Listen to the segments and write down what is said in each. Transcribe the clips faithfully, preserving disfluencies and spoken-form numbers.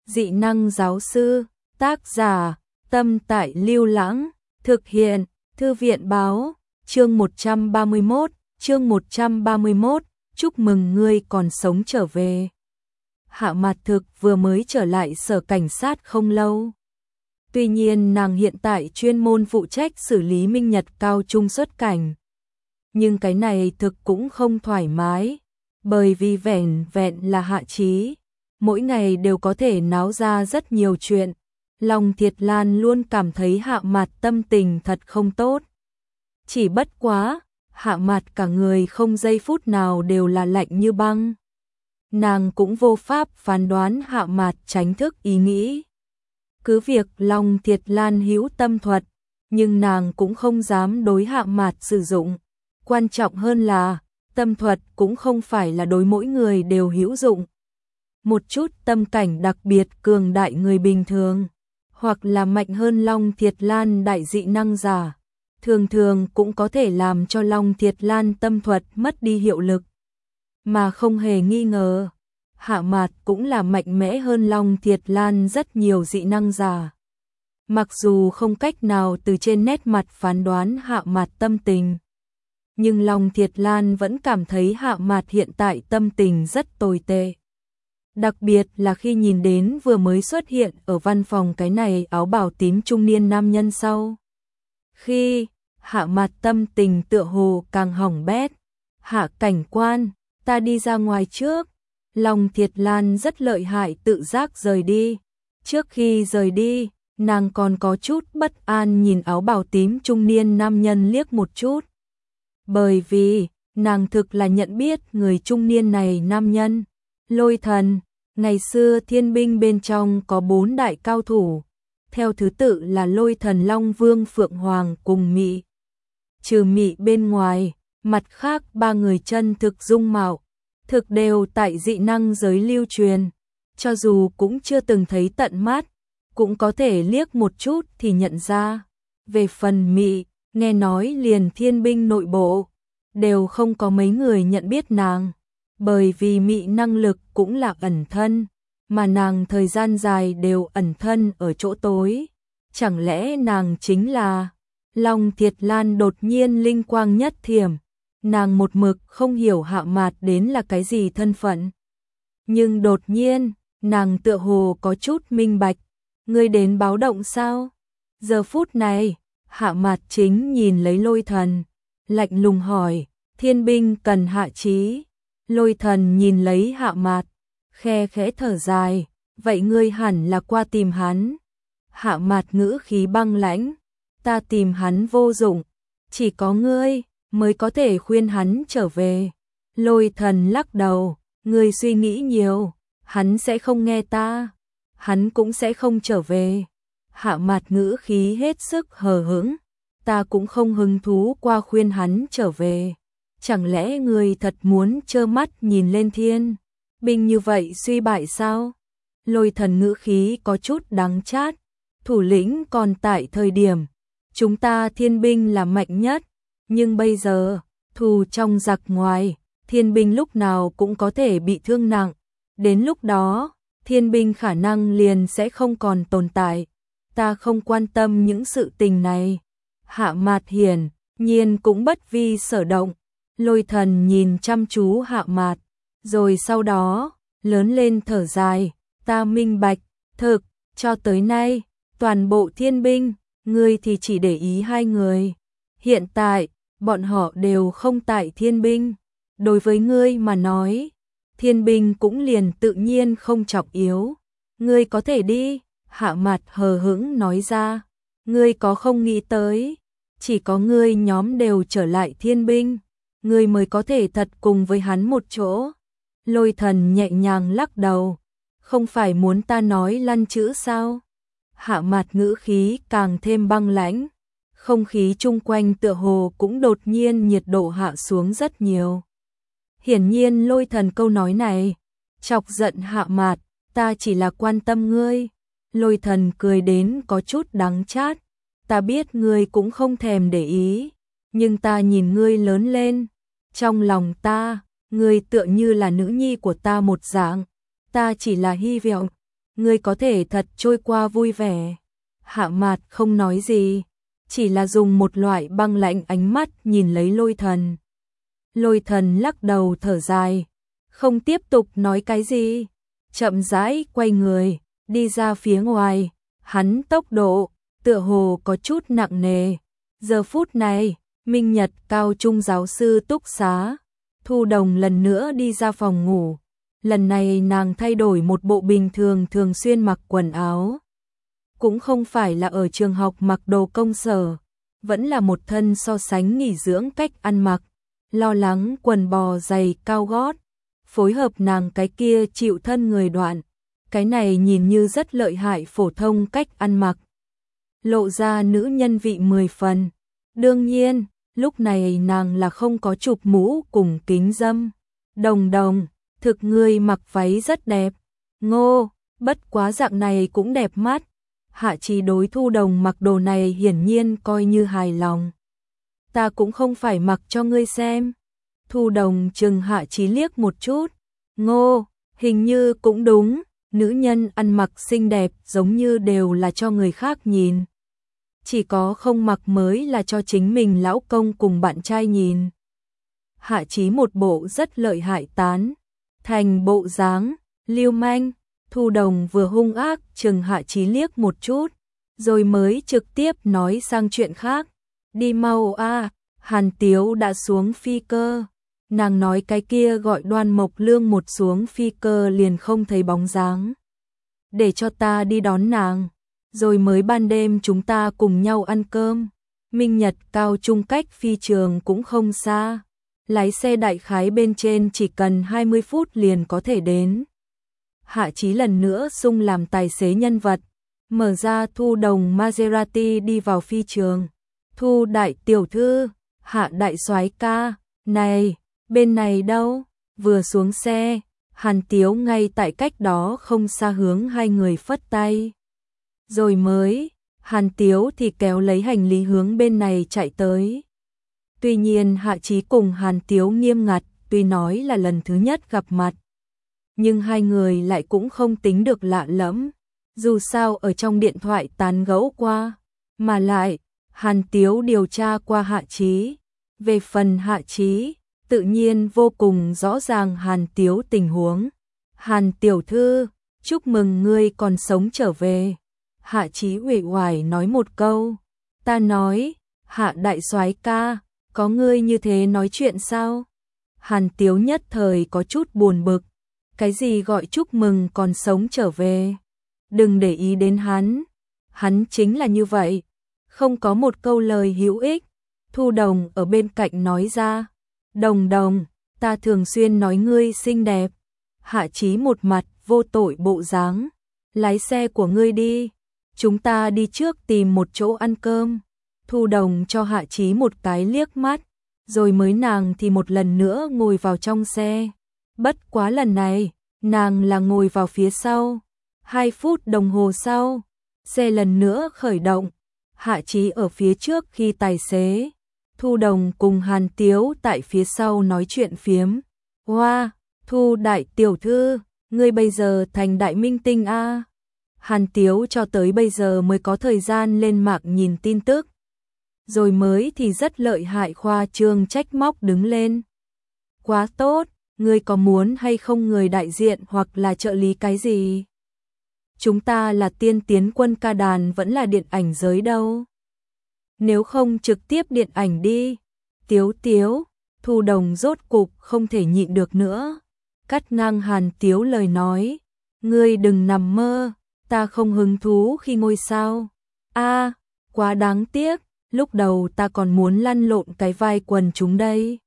Dị năng giáo sư, tác giả, Tâm Tại Lưu Lãng, thực hiện, Thư viện báo, chương một trăm ba mươi mốt, chương một trăm ba mươi mốt, chúc mừng ngươi còn sống trở về. Hạ Mạt Thực vừa mới trở lại sở cảnh sát không lâu. Tuy nhiên nàng hiện tại chuyên môn phụ trách xử lý Minh Nhật cao trung xuất cảnh. Nhưng cái này thực cũng không thoải mái, bởi vì vẻn vẹn là Hạ Chí, mỗi ngày đều có thể náo ra rất nhiều chuyện. Long Thiệt Lan luôn cảm thấy Hạ Mạt tâm tình thật không tốt. Chỉ bất quá, Hạ Mạt cả người không giây phút nào đều là lạnh như băng. Nàng cũng vô pháp phán đoán Hạ Mạt tránh thức ý nghĩ. Cứ việc Long Thiệt Lan hữu tâm thuật, nhưng nàng cũng không dám đối Hạ Mạt sử dụng. Quan trọng hơn là, tâm thuật cũng không phải là đối mỗi người đều hữu dụng. Một chút tâm cảnh đặc biệt cường đại người bình thường, hoặc là mạnh hơn Long Thiệt Lan đại dị năng giả, thường thường cũng có thể làm cho Long Thiệt Lan tâm thuật mất đi hiệu lực. Mà không hề nghi ngờ, Hạ Mạt cũng là mạnh mẽ hơn Long Thiệt Lan rất nhiều dị năng giả. Mặc dù không cách nào từ trên nét mặt phán đoán Hạ Mạt tâm tình, nhưng Long Thiệt Lan vẫn cảm thấy Hạ Mạt hiện tại tâm tình rất tồi tệ. Đặc biệt là khi nhìn đến vừa mới xuất hiện ở văn phòng cái này áo bào tím trung niên nam nhân sau. Khi Hạ Mạt tâm tình tựa hồ càng hỏng bét. Hạ cảnh quan, ta đi ra ngoài trước. Long Thiệt Lan rất lợi hại tự giác rời đi. Trước khi rời đi, nàng còn có chút bất an nhìn áo bào tím trung niên nam nhân liếc một chút. Bởi vì, nàng thực là nhận biết người trung niên này nam nhân. Lôi Thần, ngày xưa thiên binh bên trong có bốn đại cao thủ. Theo thứ tự là Lôi Thần, Long Vương, Phượng Hoàng cùng Mị. Trừ Mị bên ngoài, mặt khác ba người chân thực dung mạo, thực đều tại dị năng giới lưu truyền. Cho dù cũng chưa từng thấy tận mắt, cũng có thể liếc một chút thì nhận ra. Về phần Mị, nghe nói liền thiên binh nội bộ, đều không có mấy người nhận biết nàng. Bởi vì Mị năng lực cũng là ẩn thân, mà nàng thời gian dài đều ẩn thân ở chỗ tối. Chẳng lẽ nàng chính là... Long Thiệt Lan đột nhiên linh quang nhất thiểm, nàng một mực không hiểu Hạ Mạt đến là cái gì thân phận. Nhưng đột nhiên, nàng tựa hồ có chút minh bạch, ngươi đến báo động sao? Giờ phút này, Hạ Mạt chính nhìn lấy Lôi Thần, lạnh lùng hỏi, thiên binh cần Hạ Chí. Lôi Thần nhìn lấy Hạ Mạt, khe khẽ thở dài, vậy ngươi hẳn là qua tìm hắn. Hạ Mạt ngữ khí băng lãnh, ta tìm hắn vô dụng, chỉ có ngươi mới có thể khuyên hắn trở về. Lôi Thần lắc đầu, ngươi suy nghĩ nhiều, hắn sẽ không nghe ta, hắn cũng sẽ không trở về. Hạ Mạt ngữ khí hết sức hờ hững, ta cũng không hứng thú qua khuyên hắn trở về. Chẳng lẽ ngươi thật muốn trơ mắt nhìn lên thiên binh như vậy suy bại sao? Lôi Thần ngữ khí có chút đắng chát, thủ lĩnh còn tại thời điểm chúng ta thiên binh là mạnh nhất, nhưng bây giờ, thù trong giặc ngoài, thiên binh lúc nào cũng có thể bị thương nặng. Đến lúc đó, thiên binh khả năng liền sẽ không còn tồn tại. Ta không quan tâm những sự tình này. Hạ Mạt hiển nhiên cũng bất vi sở động. Lôi Thần nhìn chăm chú Hạ Mạt, rồi sau đó, lớn lên thở dài, ta minh bạch, thực, cho tới nay, toàn bộ thiên binh, ngươi thì chỉ để ý hai người. Hiện tại, bọn họ đều không tại thiên binh. Đối với ngươi mà nói, thiên binh cũng liền tự nhiên không trọng yếu. Ngươi có thể đi, Hạ Mạt hờ hững nói ra. Ngươi có không nghĩ tới, chỉ có ngươi nhóm đều trở lại thiên binh, ngươi mới có thể thật cùng với hắn một chỗ. Lôi Thần nhẹ nhàng lắc đầu, không phải muốn ta nói lăn chữ sao? Hạ Mạt ngữ khí càng thêm băng lãnh, không khí chung quanh tựa hồ cũng đột nhiên nhiệt độ hạ xuống rất nhiều. Hiển nhiên Lôi Thần câu nói này chọc giận Hạ Mạt, ta chỉ là quan tâm ngươi. Lôi Thần cười đến có chút đắng chát, ta biết ngươi cũng không thèm để ý, nhưng ta nhìn ngươi lớn lên, trong lòng ta, ngươi tựa như là nữ nhi của ta một dạng, ta chỉ là hy vọng ngươi có thể thật trôi qua vui vẻ. Hạ Mạt không nói gì, chỉ là dùng một loại băng lạnh ánh mắt nhìn lấy Lôi Thần. Lôi Thần lắc đầu thở dài, không tiếp tục nói cái gì, chậm rãi quay người, đi ra phía ngoài, hắn tốc độ, tựa hồ có chút nặng nề. Giờ phút này, Minh Nhật cao trung giáo sư túc xá, Thu Đồng lần nữa đi ra phòng ngủ. Lần này nàng thay đổi một bộ bình thường thường xuyên mặc quần áo. Cũng không phải là ở trường học mặc đồ công sở, vẫn là một thân so sánh nghỉ dưỡng cách ăn mặc, lo lắng quần bò giày cao gót, phối hợp nàng cái kia chịu thân người đoạn, cái này nhìn như rất lợi hại phổ thông cách ăn mặc. Lộ ra nữ nhân vị mười phần. Đương nhiên, lúc này nàng là không có chụp mũ cùng kính dâm. Đồng Đồng, thực ngươi mặc váy rất đẹp. Ngô, bất quá dạng này cũng đẹp mắt. Hạ Chí đối Thu Đồng mặc đồ này hiển nhiên coi như hài lòng. Ta cũng không phải mặc cho ngươi xem. Thu Đồng chừng Hạ Chí liếc một chút. Ngô, hình như cũng đúng, nữ nhân ăn mặc xinh đẹp giống như đều là cho người khác nhìn. Chỉ có không mặc mới là cho chính mình lão công cùng bạn trai nhìn. Hạ Chí một bộ rất lợi hại tán thành bộ dáng lưu manh. Thu Đồng vừa hung ác chừng Hạ Chí liếc một chút, rồi mới trực tiếp nói sang chuyện khác. Đi mau a, Hàn Tiếu đã xuống phi cơ. Nàng nói cái kia gọi Đoan Mộc Lương một xuống phi cơ liền không thấy bóng dáng. Để cho ta đi đón nàng, rồi mới ban đêm chúng ta cùng nhau ăn cơm. Minh Nhật cao trung cách phi trường cũng không xa, lái xe đại khái bên trên chỉ cần hai mươi phút liền có thể đến. Hạ Chí lần nữa sung làm tài xế nhân vật, mở ra Thu Đồng Maserati đi vào phi trường. Thu đại tiểu thư, Hạ đại soái ca, này, bên này đâu? Vừa xuống xe, Hàn Tiếu ngay tại cách đó không xa hướng hai người phất tay. Rồi mới, Hàn Tiếu thì kéo lấy hành lý hướng bên này chạy tới. Tuy nhiên Hạ Chí cùng Hàn Tiếu nghiêm ngặt, tuy nói là lần thứ nhất gặp mặt, nhưng hai người lại cũng không tính được lạ lẫm, dù sao ở trong điện thoại tán gẫu qua, mà lại, Hàn Tiếu điều tra qua Hạ Chí. Về phần Hạ Chí, tự nhiên vô cùng rõ ràng Hàn Tiếu tình huống. Hàn tiểu thư, chúc mừng ngươi còn sống trở về. Hạ Chí uể oải nói một câu. Ta nói, Hạ đại soái ca, có ngươi như thế nói chuyện sao? Hàn Tiếu nhất thời có chút buồn bực. Cái gì gọi chúc mừng còn sống trở về? Đừng để ý đến hắn. Hắn chính là như vậy. Không có một câu lời hữu ích. Thu Đồng ở bên cạnh nói ra. Đồng Đồng, ta thường xuyên nói ngươi xinh đẹp. Hạ Chí một mặt vô tội bộ dáng. Lái xe của ngươi đi. Chúng ta đi trước tìm một chỗ ăn cơm. Thu Đồng cho Hạ Chí một cái liếc mắt. Rồi mới nàng thì một lần nữa ngồi vào trong xe. Bất quá lần này, nàng là ngồi vào phía sau. Hai phút đồng hồ sau, xe lần nữa khởi động. Hạ Chí ở phía trước khi tài xế. Thu Đồng cùng Hàn Tiếu tại phía sau nói chuyện phiếm. Hoa, Thu đại tiểu thư, ngươi bây giờ thành đại minh tinh a. Hàn Tiếu cho tới bây giờ mới có thời gian lên mạng nhìn tin tức. Rồi mới thì rất lợi hại khoa trương trách móc đứng lên. Quá tốt, ngươi có muốn hay không người đại diện hoặc là trợ lý cái gì? Chúng ta là tiên tiến quân ca đàn vẫn là điện ảnh giới đâu. Nếu không trực tiếp điện ảnh đi. Tiếu Tiếu, Thu Đồng rốt cục không thể nhịn được nữa. Cắt ngang Hàn Tiếu lời nói. Ngươi đừng nằm mơ, ta không hứng thú khi ngôi sao. A, quá đáng tiếc, lúc đầu ta còn muốn lăn lộn cái vai quần chúng đây.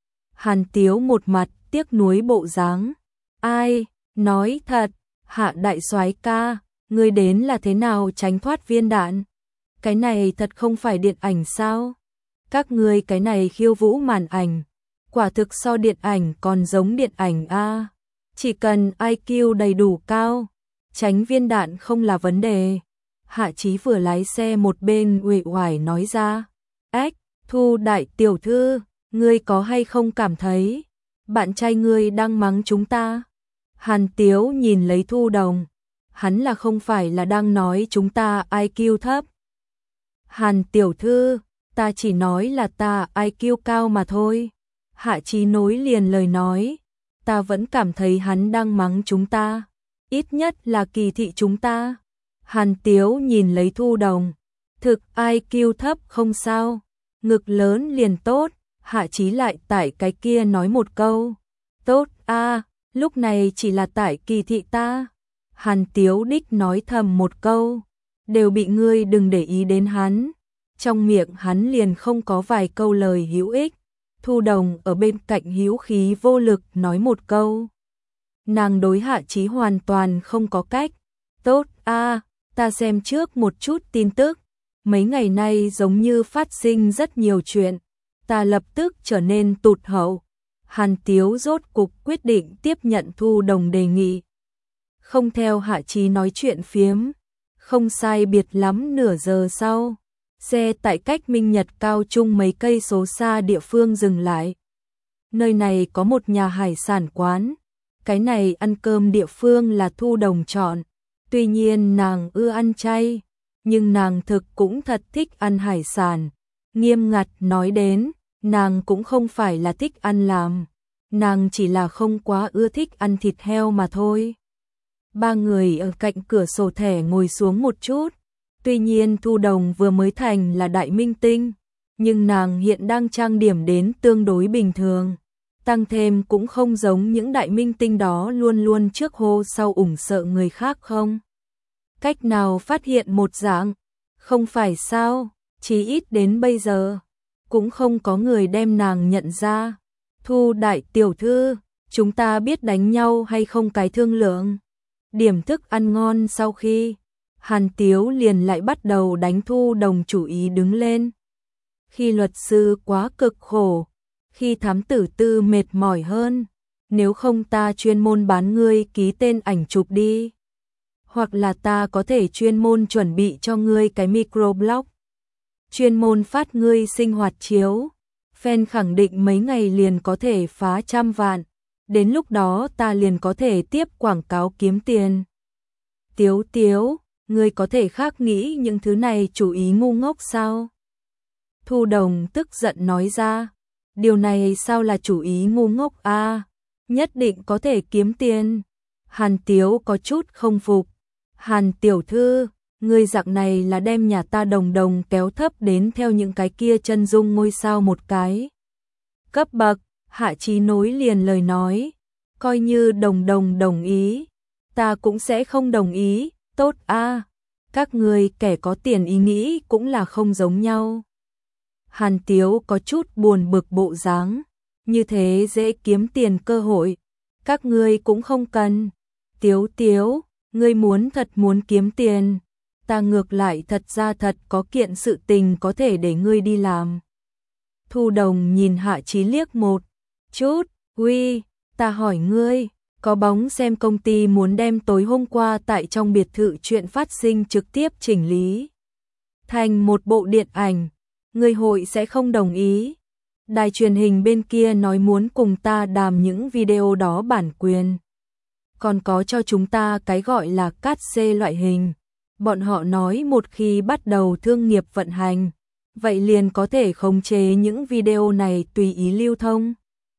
Hàn Tiếu một mặt tiếc nuối bộ dáng. Ai, nói thật, Hạ đại soái ca, ngươi đến là thế nào tránh thoát viên đạn? Cái này thật không phải điện ảnh sao? Các ngươi cái này khiêu vũ màn ảnh, quả thực so điện ảnh còn giống điện ảnh a. Chỉ cần i kiu đầy đủ cao, tránh viên đạn không là vấn đề. Hạ Chí vừa lái xe một bên uể oải nói ra. Ếch, Thu đại tiểu thư, ngươi có hay không cảm thấy bạn trai ngươi đang mắng chúng ta? Hàn Tiếu nhìn lấy Thu Đồng. hắn là không phải là đang nói chúng ta i kiu thấp. Hàn tiểu thư, ta chỉ nói là ta i kiu cao mà thôi. Hạ Chí nối liền lời nói, ta vẫn cảm thấy hắn đang mắng chúng ta, ít nhất là kỳ thị chúng ta. Hàn Tiếu nhìn lấy Thu Đồng, thực i kiu thấp không sao, ngực lớn liền tốt. Hạ Chí lại tại cái kia nói một câu, tốt a, à, lúc này chỉ là tại kỳ thị ta. Hàn Tiếu đích nói thầm một câu, đều bị ngươi đừng để ý đến hắn. Trong miệng hắn liền không có vài câu lời hữu ích. Thu Đồng ở bên cạnh hữu khí vô lực nói một câu. Nàng đối Hạ Chí hoàn toàn không có cách. Tốt a, à, ta xem trước một chút tin tức. Mấy ngày nay giống như phát sinh rất nhiều chuyện. Ta lập tức trở nên tụt hậu. Hàn Tiếu rốt cục quyết định tiếp nhận Thu Đồng đề nghị. Không theo Hạ Chí nói chuyện phiếm. Không sai biệt lắm nửa giờ sau, xe tại cách Minh Nhật Cao Trung mấy cây số xa địa phương dừng lại. Nơi này có một nhà hải sản quán. Cái này ăn cơm địa phương là Thu Đồng chọn. Tuy nhiên nàng ưa ăn chay, nhưng nàng thực cũng thật thích ăn hải sản. Nghiêm ngặt nói đến, nàng cũng không phải là thích ăn làm. Nàng chỉ là không quá ưa thích ăn thịt heo mà thôi. Ba người ở cạnh cửa sổ thẻ ngồi xuống một chút. Tuy nhiên Thu Đồng vừa mới thành là đại minh tinh, nhưng nàng hiện đang trang điểm đến tương đối bình thường. Tăng thêm cũng không giống những đại minh tinh đó luôn luôn trước hô sau ủng sợ người khác không. Cách nào phát hiện một dạng, không phải sao, chí ít đến bây giờ, cũng không có người đem nàng nhận ra. Thu đại tiểu thư, chúng ta biết đánh nhau hay không cái thương lượng. Điểm thức ăn ngon sau khi, Hàn Tiếu liền lại bắt đầu đánh Thu Đồng chủ ý đứng lên. Khi luật sư quá cực khổ, khi thám tử tư mệt mỏi hơn, nếu không ta chuyên môn bán ngươi ký tên ảnh chụp đi. Hoặc là ta có thể chuyên môn chuẩn bị cho ngươi cái microblog. Chuyên môn phát ngươi sinh hoạt chiếu. Fan khẳng định mấy ngày liền có thể phá trăm vạn. Đến lúc đó ta liền có thể tiếp quảng cáo kiếm tiền. Tiếu Tiếu, ngươi có thể khác nghĩ những thứ này chủ ý ngu ngốc sao? Thu Đồng tức giận nói ra. Điều này sao là chủ ý ngu ngốc a? À, nhất định có thể kiếm tiền. Hàn Tiếu có chút không phục. Hàn tiểu thư, ngươi dạng này là đem nhà ta Đồng Đồng kéo thấp đến theo những cái kia chân dung ngôi sao một cái cấp bậc. Hạ Chí nối liền lời nói, coi như Đồng Đồng đồng ý, ta cũng sẽ không đồng ý. Tốt a, à, các ngươi kẻ có tiền ý nghĩ cũng là không giống nhau. Hàn Tiếu có chút buồn bực bộ dáng, như thế dễ kiếm tiền cơ hội, các ngươi cũng không cần. Tiếu Tiếu, ngươi muốn thật muốn kiếm tiền, ta ngược lại thật ra thật có kiện sự tình có thể để ngươi đi làm. Thu Đồng nhìn Hạ Chí liếc một chút, uy, ta hỏi ngươi, có bóng xem công ty muốn đem tối hôm qua tại trong biệt thự chuyện phát sinh trực tiếp chỉnh lý thành một bộ điện ảnh, ngươi hội sẽ không đồng ý. Đài truyền hình bên kia nói muốn cùng ta đàm những video đó bản quyền. Còn có cho chúng ta cái gọi là cát xê loại hình. Bọn họ nói một khi bắt đầu thương nghiệp vận hành, vậy liền có thể khống chế những video này tùy ý lưu thông.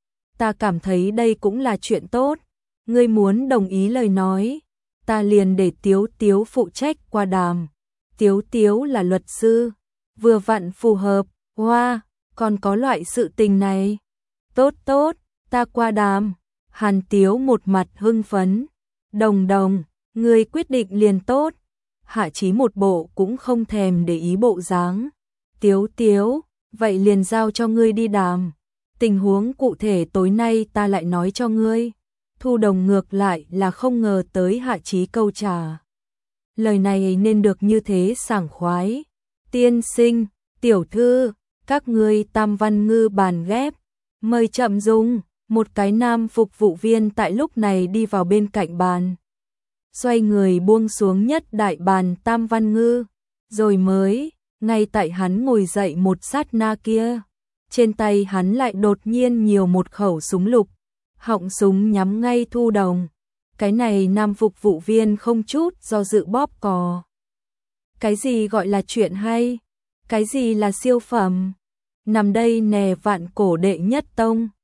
Ta cảm thấy đây cũng là chuyện tốt. Ngươi muốn đồng ý lời nói, ta liền để Tiếu Tiếu phụ trách qua đàm. Tiếu Tiếu là luật sư, vừa vặn phù hợp. Hoa, wow, còn có loại sự tình này. Tốt tốt, ta qua đàm. Hàn Tiếu một mặt hưng phấn. Đồng Đồng, ngươi quyết định liền tốt. Hạ Chí một bộ cũng không thèm để ý bộ dáng. Tiếu Tiếu, vậy liền giao cho ngươi đi đàm. Tình huống cụ thể tối nay ta lại nói cho ngươi. Thu Đồng ngược lại là không ngờ tới Hạ Chí câu trả lời này nên được như thế sảng khoái. Tiên sinh, tiểu thư, các ngươi tam văn ngư bàn ghép, mời chậm dùng. Một cái nam phục vụ viên tại lúc này đi vào bên cạnh bàn, xoay người buông xuống nhất đại bàn tam văn ngư, rồi mới, ngay tại hắn ngồi dậy một sát na kia, trên tay hắn lại đột nhiên nhiều một khẩu súng lục, họng súng nhắm ngay Thu Đồng. Cái này nam phục vụ viên không chút do dự bóp cò. Cái gì gọi là chuyện hay? Cái gì là siêu phẩm? Nằm đây nè vạn cổ đệ nhất tông.